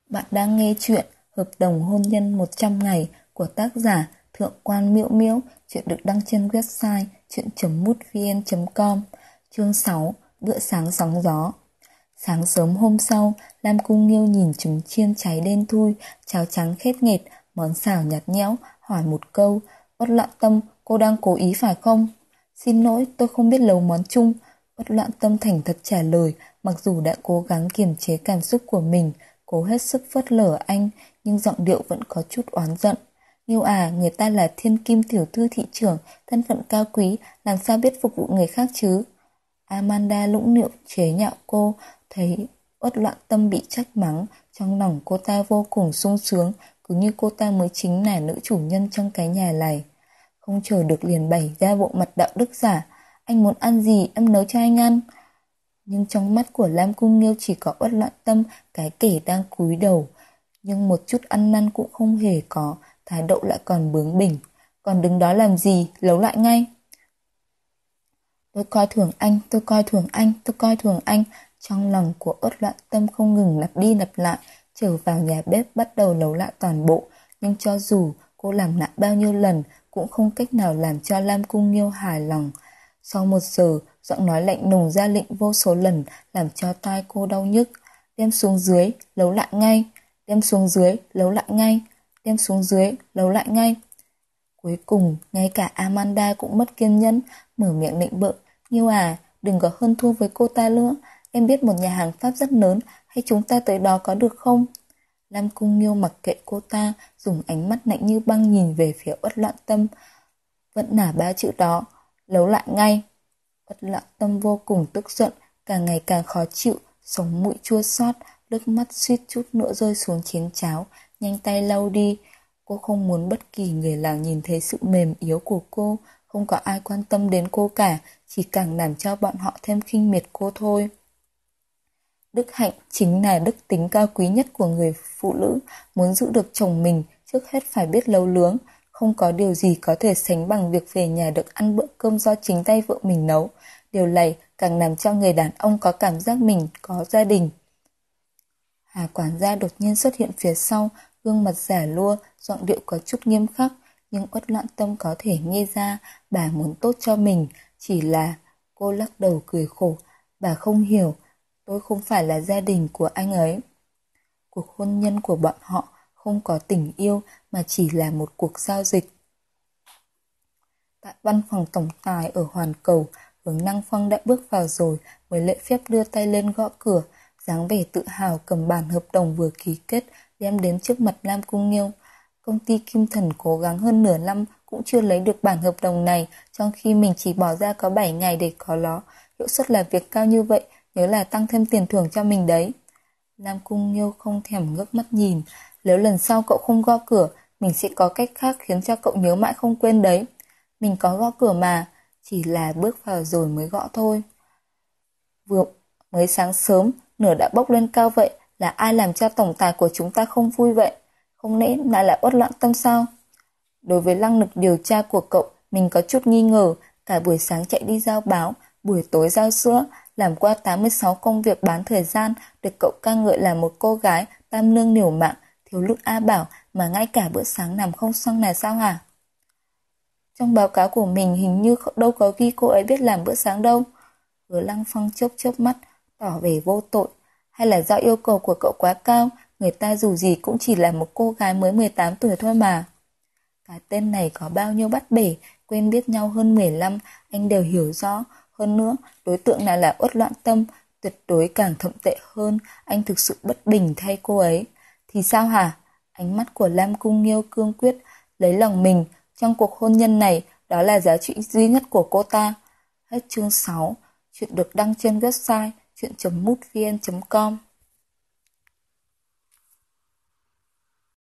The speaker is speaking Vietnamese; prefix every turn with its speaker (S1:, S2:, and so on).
S1: Bạn đang nghe chuyện Hợp đồng hôn nhân 100 ngày của tác giả Thượng quan Miễu Miễu. Chuyện được đăng trên website chuyện.mútvn.com. Chương 6. Bữa sáng sóng gió. Sáng sớm hôm sau, Lam Cung Nghiêu nhìn trứng chiên cháy đen thui, cháo trắng khét nghẹt, món xào nhạt nhẽo, hỏi một câu: Uất Loạn Tâm, cô đang cố ý phải không? Xin lỗi, tôi không biết nấu món Trung. Uất Loạn Tâm thành thật trả lời, mặc dù đã cố gắng kiềm chế cảm xúc của mình, cố hết sức phớt lờ anh, nhưng giọng điệu vẫn có chút oán giận. Nghiêu à, người ta là thiên kim tiểu thư thị trưởng, thân phận cao quý, làm sao biết phục vụ người khác chứ? Amanda lũng nịu chế nhạo cô, thấy Uất Loạn Tâm bị trách mắng, trong lòng cô ta vô cùng sung sướng, cứ như cô ta mới chính là nữ chủ nhân trong cái nhà này. Không chờ được liền bày ra bộ mặt đạo đức giả: Anh muốn ăn gì em nấu cho anh ăn. Nhưng trong mắt của Lam Cung Nghiêu chỉ có Uất Loạn Tâm, cái kẻ đang cúi đầu, nhưng một chút ăn năn cũng không hề có, thái độ lại còn bướng bỉnh. Còn đứng đó làm gì, nấu lại ngay. Tôi coi thường anh, tôi coi thường anh, tôi coi thường anh. Trong lòng của Uất Loạn Tâm không ngừng lặp đi lặp lại, trở vào nhà bếp bắt đầu nấu lại toàn bộ. Nhưng cho dù cô làm lại bao nhiêu lần, cũng không cách nào làm cho Lam Cung Nghiêu hài lòng. Sau 1 giờ, giọng nói lạnh lùng ra lệnh vô số lần, làm cho tai cô đau nhức. Đem xuống dưới, nấu lại ngay. Đem xuống dưới, nấu lại ngay. Đem xuống dưới, nấu lại ngay. Cuối cùng, ngay cả Amanda cũng mất kiên nhẫn, mở miệng nịnh bợ: Nghiêu à, đừng có hơn thua với cô ta nữa. Em biết một nhà hàng Pháp rất lớn, hay chúng ta tới đó có được không? Lam Cung Nghiêu mặc kệ cô ta, dùng ánh mắt lạnh như băng nhìn về phía Uất Loạn Tâm, vẫn là 3 chữ đó: nấu lại ngay. Uất Loạn Tâm vô cùng tức giận, càng ngày càng khó chịu, sống mũi chua xót, nước mắt suýt chút nữa rơi xuống chén cháo, nhanh tay lau đi. Cô không muốn bất kỳ người nào nhìn thấy sự mềm yếu của cô, không có ai quan tâm đến cô cả, chỉ càng làm cho bọn họ thêm khinh miệt cô thôi. Đức hạnh chính là đức tính cao quý nhất của người phụ nữ, muốn giữ được chồng mình, trước hết phải biết nấu nướng. Không có điều gì có thể sánh bằng việc về nhà được ăn bữa cơm do chính tay vợ mình nấu. Điều này càng làm cho người đàn ông có cảm giác mình có gia đình. Hà quản gia đột nhiên xuất hiện phía sau, gương mặt già lua, giọng điệu có chút nghiêm khắc, nhưng Uất Loạn Tâm có thể nghe ra bà muốn tốt cho mình, chỉ là cô lắc đầu cười khổ. Bà không hiểu, tôi không phải là gia đình của anh ấy. Cuộc hôn nhân của bọn họ không có tình yêu mà chỉ là một cuộc giao dịch. Tại văn phòng tổng tài ở Hoàn Cầu, Hướng Năng Phong đã bước vào rồi mới lễ phép đưa tay lên gõ cửa, dáng vẻ tự hào cầm bản hợp đồng vừa ký kết đem đến trước mặt Lam Cung Nghiêu. Công ty Kim Thần cố gắng hơn nửa năm cũng chưa lấy được bản hợp đồng này, trong khi mình chỉ bỏ ra có 7 ngày để có nó. Hiệu suất làm việc cao như vậy, nhớ là tăng thêm tiền thưởng cho mình đấy. Lam Cung Nghiêu không thèm ngước mắt nhìn. Nếu lần sau cậu không gõ cửa, mình sẽ có cách khác khiến cho cậu nhớ mãi không quên đấy. Mình có gõ cửa mà, chỉ là bước vào rồi mới gõ thôi. Vừa mới sáng sớm, lửa đã bốc lên cao vậy, là ai làm cho tổng tài của chúng ta không vui vậy? Không lẽ lại là Uất Loạn Tâm sao? Đối với năng lực điều tra của cậu, mình có chút nghi ngờ. Cả buổi sáng chạy đi giao báo, buổi tối giao sữa, làm qua 86 công việc bán thời gian, được cậu ca ngợi là một cô gái tam lương liều mạng, thiếu lúc A Bảo, mà ngay cả bữa sáng làm không xong là sao hả? Trong báo cáo của mình hình như đâu có ghi cô ấy biết làm bữa sáng đâu. Hứa Lăng Phong chớp chớp mắt, tỏ vẻ vô tội. Hay là do yêu cầu của cậu quá cao, người ta dù gì cũng chỉ là một cô gái mới 18 tuổi thôi mà. Cái tên này có bao nhiêu bắt bẻ, quen biết nhau hơn 15, anh đều hiểu rõ. Hơn nữa, đối tượng này là Uất Loạn Tâm, tuyệt đối càng thậm tệ hơn, anh thực sự bất bình thay cô ấy. Thì sao hả? Ánh mắt của Lam Cung Nghiêu cương quyết, lấy lòng mình, trong cuộc hôn nhân này, đó là giá trị duy nhất của cô ta. Hết chương 6, chuyện được đăng trên website chuyện.mútvn.com.